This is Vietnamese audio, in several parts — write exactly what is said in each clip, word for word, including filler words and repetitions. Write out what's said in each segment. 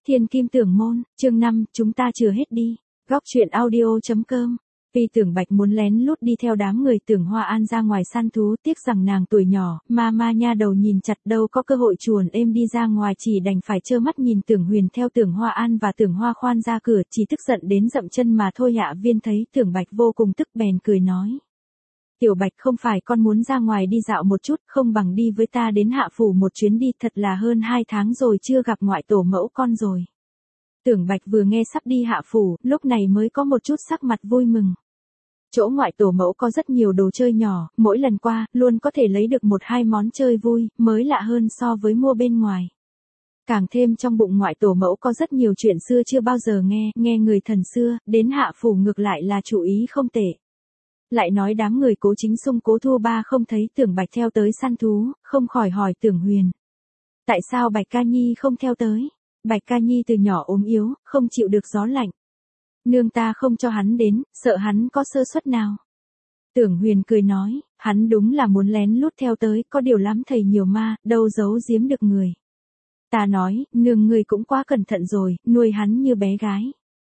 Thiên Kim Tưởng Môn, chương năm, chúng ta chưa hết đi. Góc truyện audio.com. Vì Tưởng Bạch muốn lén lút đi theo đám người Tưởng Hoa An ra ngoài săn thú, tiếc rằng nàng tuổi nhỏ, ma ma nha đầu nhìn chặt đâu có cơ hội chuồn êm đi ra ngoài, chỉ đành phải trơ mắt nhìn Tưởng Huyền theo Tưởng Hoa An và Tưởng Hoa Khoan ra cửa, chỉ tức giận đến dậm chân mà thôi. Hạ Viên thấy Tưởng Bạch vô cùng tức bèn cười nói: Tiểu Bạch, không phải con muốn ra ngoài đi dạo một chút, không bằng đi với ta đến Hạ Phủ một chuyến đi, thật là hơn hai tháng rồi chưa gặp ngoại tổ mẫu con rồi. Tưởng Bạch vừa nghe sắp đi Hạ Phủ, lúc này mới có một chút sắc mặt vui mừng. Chỗ ngoại tổ mẫu có rất nhiều đồ chơi nhỏ, mỗi lần qua, luôn có thể lấy được một hai món chơi vui, mới lạ hơn so với mua bên ngoài. Càng thêm trong bụng ngoại tổ mẫu có rất nhiều chuyện xưa chưa bao giờ nghe, nghe người thần xưa, đến Hạ Phủ ngược lại là chủ ý không tệ. Lại nói đám người Cố Chính Xung Cố Thu Ba không thấy Tưởng Bạch theo tới săn thú, không khỏi hỏi Tưởng Huyền: Tại sao Bạch Ca Nhi không theo tới? Bạch Ca Nhi từ nhỏ ốm yếu, không chịu được gió lạnh. Nương ta không cho hắn đến, sợ hắn có sơ suất nào. Tưởng Huyền cười nói: Hắn đúng là muốn lén lút theo tới, có điều lắm thầy nhiều ma, đâu giấu giếm được người. Ta nói, nương người cũng quá cẩn thận rồi, nuôi hắn như bé gái.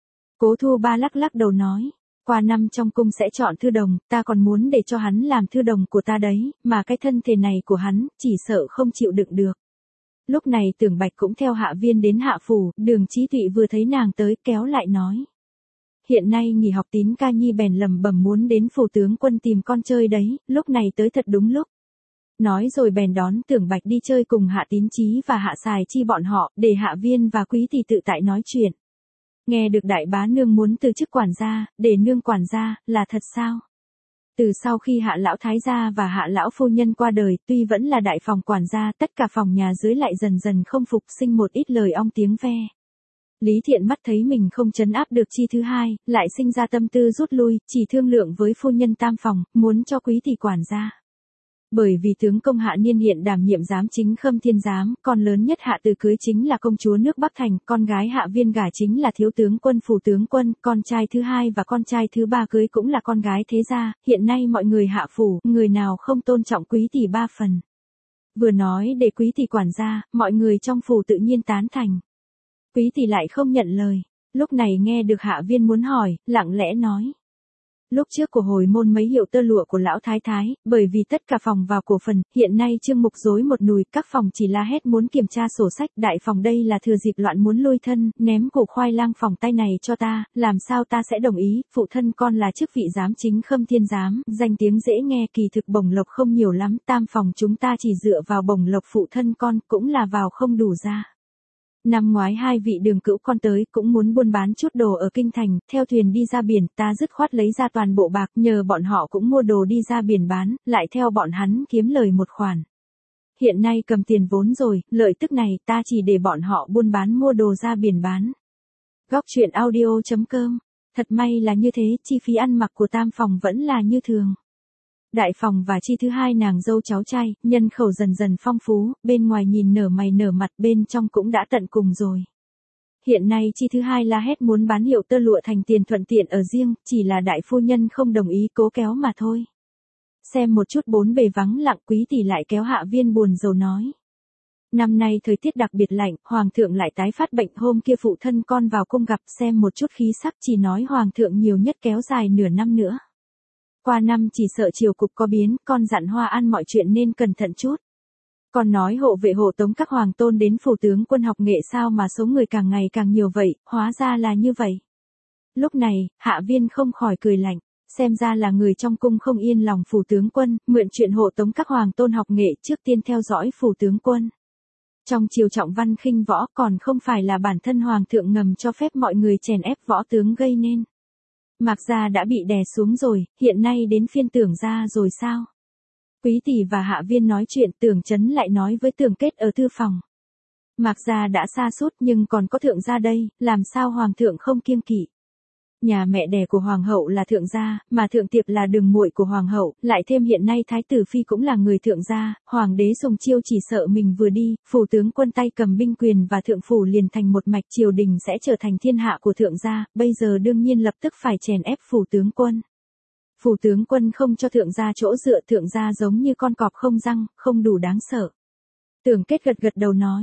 Cố Thu Ba lắc lắc đầu nói: Qua năm trong cung sẽ chọn thư đồng, ta còn muốn để cho hắn làm thư đồng của ta đấy, mà cái thân thể này của hắn, chỉ sợ không chịu đựng được. Lúc này Tưởng Bạch cũng theo Hạ Viên đến Hạ Phủ, Đường Chí Thụy vừa thấy nàng tới kéo lại nói: Hiện nay nghỉ học, Tín Ca Nhi bèn lầm bầm muốn đến phủ tướng quân tìm con chơi đấy, lúc này tới thật đúng lúc. Nói rồi bèn đón Tưởng Bạch đi chơi cùng Hạ Tín Chí và Hạ Sài Chi bọn họ, để Hạ Viên và Quý Tỷ tự tại nói chuyện. Nghe được đại bá nương muốn từ chức quản gia, để nương quản gia, là thật sao? Từ sau khi Hạ lão thái gia và Hạ lão phu nhân qua đời, tuy vẫn là đại phòng quản gia, tất cả phòng nhà dưới lại dần dần không phục, sinh một ít lời ong tiếng ve. Lý Thiện mắt thấy mình không trấn áp được Chi thứ hai, lại sinh ra tâm tư rút lui, chỉ thương lượng với phu nhân tam phòng, muốn cho Quý Tỷ quản gia. Bởi vì tướng công Hạ Niên hiện đảm nhiệm giám chính Khâm Thiên giám, con lớn nhất Hạ Từ cưới chính là công chúa nước Bắc Thành, con gái Hạ Viên gả chính là thiếu tướng quân phủ tướng quân, con trai thứ hai và con trai thứ ba cưới cũng là con gái thế gia, hiện nay mọi người Hạ Phủ, người nào không tôn trọng Quý Tỷ ba phần. Vừa nói để Quý Tỷ quản gia, mọi người trong phủ tự nhiên tán thành. Quý Tỷ lại không nhận lời, lúc này nghe được Hạ Viên muốn hỏi, lặng lẽ nói: Lúc trước của hồi môn mấy hiệu tơ lụa của lão thái thái, bởi vì tất cả phòng vào cổ phần, hiện nay Trương Mục rối một nùi, các phòng chỉ la hét muốn kiểm tra sổ sách, đại phòng đây là thừa dịp loạn muốn lui thân, ném củ khoai lang phòng tay này cho ta, làm sao ta sẽ đồng ý, phụ thân con là chức vị giám chính Khâm Thiên giám, danh tiếng dễ nghe, kỳ thực bổng lộc không nhiều lắm, tam phòng chúng ta chỉ dựa vào bổng lộc phụ thân con, cũng là vào không đủ ra. Năm ngoái hai vị đường cữu con tới cũng muốn buôn bán chút đồ ở kinh thành, theo thuyền đi ra biển, ta dứt khoát lấy ra toàn bộ bạc, nhờ bọn họ cũng mua đồ đi ra biển bán, lại theo bọn hắn kiếm lời một khoản. Hiện nay cầm tiền vốn rồi, lợi tức này ta chỉ để bọn họ buôn bán mua đồ ra biển bán. Góc truyện audio.com. Thật may là như thế, chi phí ăn mặc của tam phòng vẫn là như thường. Đại phòng và Chi thứ hai nàng dâu cháu trai, nhân khẩu dần dần phong phú, bên ngoài nhìn nở mày nở mặt, bên trong cũng đã tận cùng rồi. Hiện nay Chi thứ hai la hét muốn bán hiệu tơ lụa thành tiền thuận tiện ở riêng, chỉ là đại phu nhân không đồng ý, cố kéo mà thôi. Xem một chút bốn bề vắng lặng, Quý Tỷ lại kéo Hạ Viên buồn rầu nói: Năm nay thời tiết đặc biệt lạnh, hoàng thượng lại tái phát bệnh, hôm kia phụ thân con vào cung gặp, xem một chút khí sắc, chỉ nói hoàng thượng nhiều nhất kéo dài nửa năm nữa. Qua năm chỉ sợ triều cục có biến, con dặn Hoa An mọi chuyện nên cẩn thận chút. Còn nói hộ vệ hộ tống các hoàng tôn đến phủ tướng quân học nghệ, sao mà số người càng ngày càng nhiều vậy, hóa ra là như vậy. Lúc này, Hạ Viên không khỏi cười lạnh, xem ra là người trong cung không yên lòng phủ tướng quân, mượn chuyện hộ tống các hoàng tôn học nghệ, trước tiên theo dõi phủ tướng quân. Trong triều trọng văn khinh võ, còn không phải là bản thân hoàng thượng ngầm cho phép mọi người chèn ép võ tướng gây nên. Mạc gia đã bị đè xuống rồi, hiện nay đến phiên Tưởng gia rồi sao? Quý Tỷ và Hạ Viên nói chuyện, Tưởng Chấn lại nói với Tưởng Kết ở thư phòng. Mạc gia đã sa sút nhưng còn có thượng gia đây, làm sao hoàng thượng không kiêng kỵ? Nhà mẹ đẻ của hoàng hậu là thượng gia, mà thượng tiệp là đường muội của hoàng hậu, lại thêm hiện nay thái tử phi cũng là người thượng gia, hoàng đế Sùng Chiêu chỉ sợ mình vừa đi, phủ tướng quân tay cầm binh quyền và thượng phủ liền thành một mạch, triều đình sẽ trở thành thiên hạ của thượng gia, bây giờ đương nhiên lập tức phải chèn ép phủ tướng quân. Phủ tướng quân không cho thượng gia chỗ dựa, thượng gia giống như con cọp không răng, không đủ đáng sợ. Tưởng Kết gật gật đầu nói: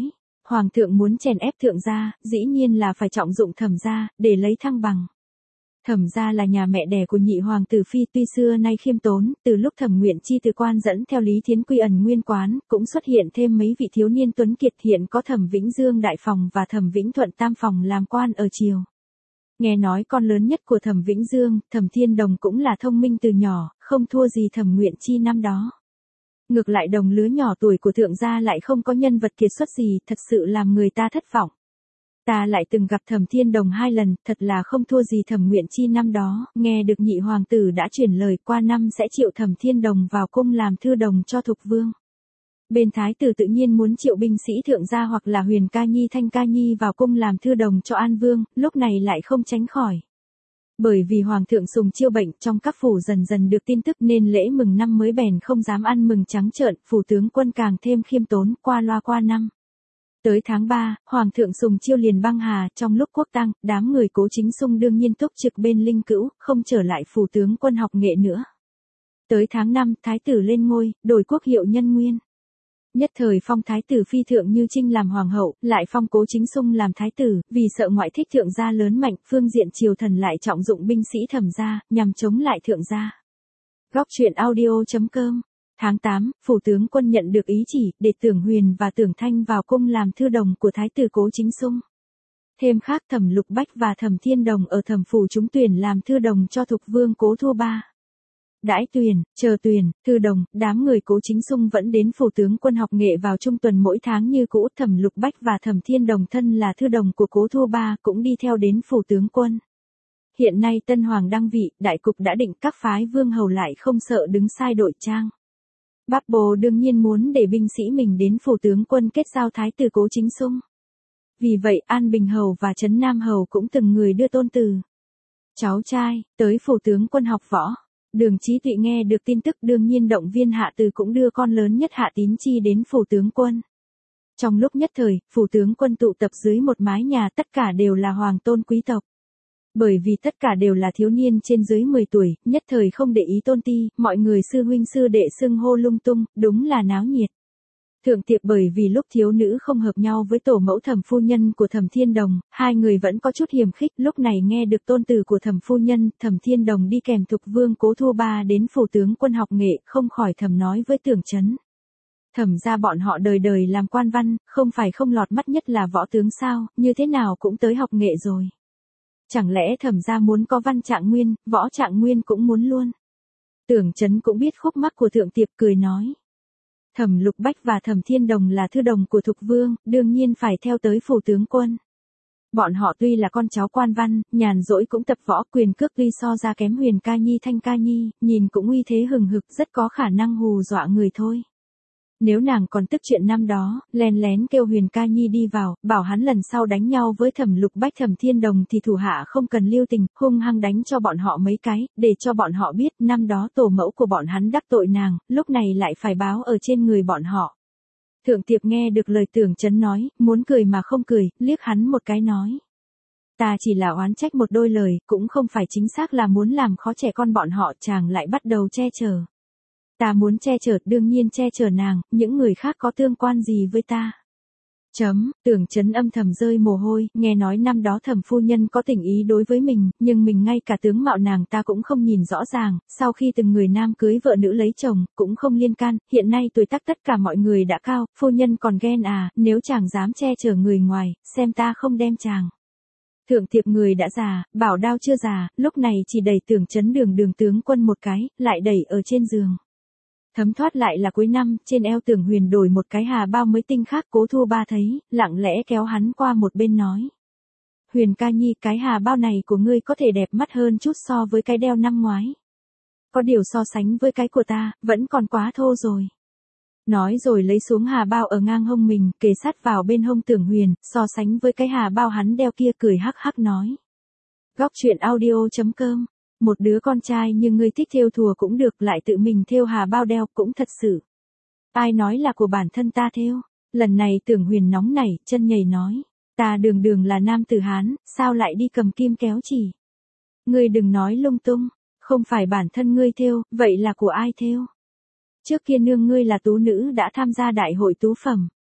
Hoàng thượng muốn chèn ép thượng gia, dĩ nhiên là phải trọng dụng Thẩm gia, để lấy thăng bằng. Thẩm gia là nhà mẹ đẻ của nhị hoàng tử phi, tuy xưa nay khiêm tốn, từ lúc Thẩm Nguyện Chi từ quan dẫn theo Lý Thiến quy ẩn nguyên quán, cũng xuất hiện thêm mấy vị thiếu niên tuấn kiệt, hiện có Thẩm Vĩnh Dương đại phòng và Thẩm Vĩnh Thuận tam phòng làm quan ở triều. Nghe nói con lớn nhất của Thẩm Vĩnh Dương, Thẩm Thiên Đồng cũng là thông minh từ nhỏ, không thua gì Thẩm Nguyện Chi năm đó. Ngược lại đồng lứa nhỏ tuổi của thượng gia lại không có nhân vật kiệt xuất gì, thật sự làm người ta thất vọng. Ta lại từng gặp Thẩm Thiên Đồng hai lần, thật là không thua gì Thẩm Nguyện Chi năm đó, nghe được nhị hoàng tử đã chuyển lời qua năm sẽ triệu Thẩm Thiên Đồng vào cung làm thư đồng cho Thục Vương. Bên thái tử tự nhiên muốn triệu binh sĩ thượng gia hoặc là Huyền Ca Nhi Thanh Ca Nhi vào cung làm thư đồng cho An Vương, lúc này lại không tránh khỏi. Bởi vì Hoàng thượng sùng chiêu bệnh, trong các phủ dần dần được tin tức nên lễ mừng năm mới bèn không dám ăn mừng trắng trợn, phủ tướng quân càng thêm khiêm tốn, qua loa qua năm. Tới tháng ba, Hoàng thượng sùng chiêu liền băng hà, trong lúc quốc tang, đám người Cố Chính Xung đương nhiên túc trực bên linh cữu, không trở lại phủ tướng quân học nghệ nữa. Tới tháng năm, thái tử lên ngôi, đổi quốc hiệu Nhân Nguyên. Nhất thời phong thái tử phi Thượng Như Trinh làm hoàng hậu, lại phong Cố Chính Xung làm thái tử, vì sợ ngoại thích thượng gia lớn mạnh, phương diện triều thần lại trọng dụng binh sĩ Thẩm gia, nhằm chống lại thượng gia. Góc truyện audio chấm com. Tháng tám, phủ tướng quân nhận được ý chỉ, để Tưởng Huyền và Tưởng Thanh vào cung làm thư đồng của thái tử Cố Chính Xung. Thêm khác Thẩm Lục Bách và Thẩm Thiên Đồng ở Thẩm phủ trúng tuyển làm thư đồng cho Thục Vương Cố Thu Ba. Đãi tuyển, chờ tuyển, thư đồng, đám người Cố Chính Xung vẫn đến phủ tướng quân học nghệ vào trung tuần mỗi tháng như cũ. Thẩm Lục Bách và Thẩm Thiên Đồng thân là thư đồng của Cố Thu Ba cũng đi theo đến phủ tướng quân. Hiện nay tân hoàng đăng vị, đại cục đã định, các phái vương hầu lại không sợ đứng sai đội trang. Báp Bồ đương nhiên muốn để binh sĩ mình đến phủ tướng quân kết giao thái tử Cố Chính Xung. Vì vậy An Bình hầu và Trấn Nam hầu cũng từng người đưa tôn từ, cháu trai tới phủ tướng quân học võ. Đường Chí Tụy nghe được tin tức đương nhiên động viên Hạ Từ cũng đưa con lớn nhất Hạ Tín Chi đến phủ tướng quân. Trong lúc nhất thời, phủ tướng quân tụ tập dưới một mái nhà, tất cả đều là hoàng tôn quý tộc. Bởi vì tất cả đều là thiếu niên trên dưới mười tuổi, nhất thời không để ý tôn ti, mọi người sư huynh sư đệ xưng hô lung tung, đúng là náo nhiệt. Thượng tiệc bởi vì lúc thiếu nữ không hợp nhau với tổ mẫu Thẩm phu nhân của Thẩm Thiên Đồng, hai người vẫn có chút hiềm khích, lúc này nghe được tôn từ của Thẩm phu nhân, Thẩm Thiên Đồng đi kèm Thục Vương Cố Thu Ba đến phủ tướng quân học nghệ, không khỏi thầm nói với Tưởng Chấn. Thẩm gia bọn họ đời đời làm quan văn, không phải không lọt mắt nhất là võ tướng sao, như thế nào cũng tới học nghệ rồi. Chẳng lẽ Thẩm gia muốn có văn trạng nguyên, võ trạng nguyên cũng muốn luôn. Tưởng Chấn cũng biết khúc mắc của thượng tiệp, cười nói. Thẩm Lục Bách và Thẩm Thiên Đồng là thư đồng của Thục Vương, đương nhiên phải theo tới phủ tướng quân. Bọn họ tuy là con cháu quan văn, nhàn rỗi cũng tập võ, quyền cước tuy so ra kém Huyền Ca Nhi Thanh Ca Nhi, nhìn cũng uy thế hừng hực, rất có khả năng hù dọa người thôi. Nếu nàng còn tức chuyện năm đó, lén lén kêu Huyền Ca Nhi đi vào, bảo hắn lần sau đánh nhau với Thẩm Lục Bách Thẩm Thiên Đồng thì thủ hạ không cần lưu tình, hung hăng đánh cho bọn họ mấy cái, để cho bọn họ biết năm đó tổ mẫu của bọn hắn đắc tội nàng, lúc này lại phải báo ở trên người bọn họ. Thượng tiệp nghe được lời Tưởng Chấn nói, muốn cười mà không cười, liếc hắn một cái nói. Ta chỉ là oán trách một đôi lời, cũng không phải chính xác là muốn làm khó trẻ con bọn họ, chàng lại bắt đầu che chở. Ta muốn che chở, đương nhiên che chở nàng, những người khác có tương quan gì với ta. Chấm, Tưởng Chấn âm thầm rơi mồ hôi, nghe nói năm đó Thẩm phu nhân có tình ý đối với mình, nhưng mình ngay cả tướng mạo nàng ta cũng không nhìn rõ ràng, sau khi từng người nam cưới vợ nữ lấy chồng, cũng không liên can, hiện nay tuổi tác tất cả mọi người đã cao, phu nhân còn ghen à, nếu chàng dám che chở người ngoài, xem ta không đem chàng. Thượng tiệp người đã già, bảo đao chưa già, lúc này chỉ đẩy Tưởng Chấn đường đường tướng quân một cái, lại đẩy ở trên giường. Thấm thoát lại là cuối năm, trên eo Tưởng Huyền đổi một cái hà bao mới tinh khác, Cố Thu Ba thấy, lặng lẽ kéo hắn qua một bên nói. Huyền Ca Nhi, cái hà bao này của ngươi có thể đẹp mắt hơn chút so với cái đeo năm ngoái. Có điều so sánh với cái của ta, vẫn còn quá thô rồi. Nói rồi lấy xuống hà bao ở ngang hông mình, kề sát vào bên hông Tưởng Huyền, so sánh với cái hà bao hắn đeo kia, cười hắc hắc nói. Góc truyện audio chấm com. Một đứa con trai như ngươi thích thêu thùa cũng được, lại tự mình thêu hà bao đeo cũng thật sự. Ai nói là của bản thân ta thêu? Lần này Tưởng Huyền nóng nảy, chân nhảy nói. Ta đường đường là nam tử Hán, sao lại đi cầm kim kéo chỉ? Ngươi đừng nói lung tung, không phải bản thân ngươi thêu, vậy là của ai thêu? Trước kia nương ngươi là tú nữ đã tham gia đại hội tú phẩm.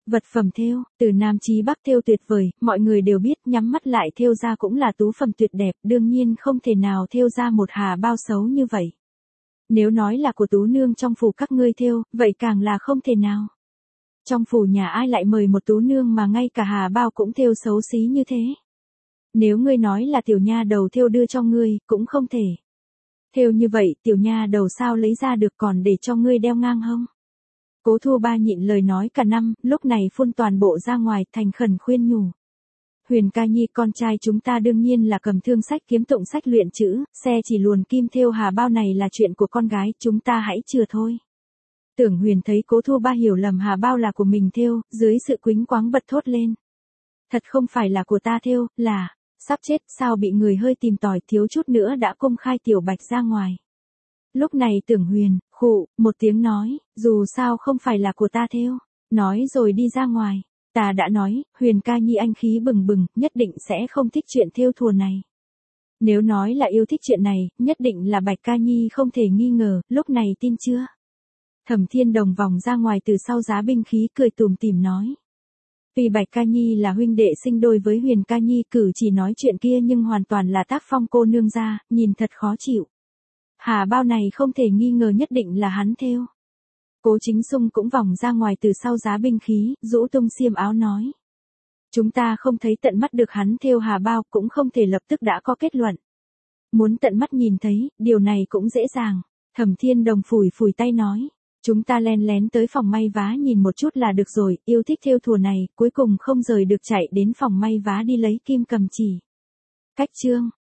Vật phẩm thêu, từ Nam chí Bắc thêu tuyệt vời, mọi người đều biết, nhắm mắt lại thêu ra cũng là tú phẩm tuyệt đẹp, đương nhiên không thể nào thêu ra một hà bao xấu như vậy. Nếu nói là của tú nương trong phủ các ngươi thêu, vậy càng là không thể nào. Trong phủ nhà ai lại mời một tú nương mà ngay cả hà bao cũng thêu xấu xí như thế. Nếu ngươi nói là tiểu nha đầu thêu đưa cho ngươi, cũng không thể. Thêu như vậy, tiểu nha đầu sao lấy ra được còn để cho ngươi đeo ngang hông? Cố Thu Ba nhịn lời nói cả năm, lúc này phun toàn bộ ra ngoài, thành khẩn khuyên nhủ. Huyền ca nhi con trai chúng ta đương nhiên là cầm thương sách kiếm tụng sách luyện chữ, xe chỉ luồn kim thêu hà bao này là chuyện của con gái, chúng ta hãy chừa thôi. Tưởng Huyền thấy Cố Thu Ba hiểu lầm hà bao là của mình thêu, dưới sự quýnh quáng bật thốt lên. Thật không phải là của ta thêu, là, sắp chết, sao bị người hơi tìm tòi, thiếu chút nữa đã công khai tiểu bạch ra ngoài. Lúc này Tưởng Huyền, khụ, một tiếng nói, dù sao không phải là của ta thêu, nói rồi đi ra ngoài. Ta đã nói, Huyền ca nhi anh khí bừng bừng, nhất định sẽ không thích chuyện thêu thùa này. Nếu nói là yêu thích chuyện này, nhất định là Bạch ca nhi không thể nghi ngờ, lúc này tin chưa? Thẩm Thiên Đồng vòng ra ngoài từ sau giá binh khí cười tủm tỉm nói. Vì Bạch ca nhi là huynh đệ sinh đôi với Huyền ca nhi cử chỉ nói chuyện kia nhưng hoàn toàn là tác phong cô nương ra, nhìn thật khó chịu. Hà bao này không thể nghi ngờ nhất định là hắn thêu. Cố Chính Xung cũng vòng ra ngoài từ sau giá binh khí, rũ tung xiêm áo nói. Chúng ta không thấy tận mắt được hắn thêu hà bao cũng không thể lập tức đã có kết luận. Muốn tận mắt nhìn thấy, điều này cũng dễ dàng. Thẩm Thiên Đồng phủi phủi tay nói. Chúng ta len lén tới phòng may vá nhìn một chút là được rồi, yêu thích thêu thùa này, cuối cùng không rời được chạy đến phòng may vá đi lấy kim cầm chỉ. Cách chương.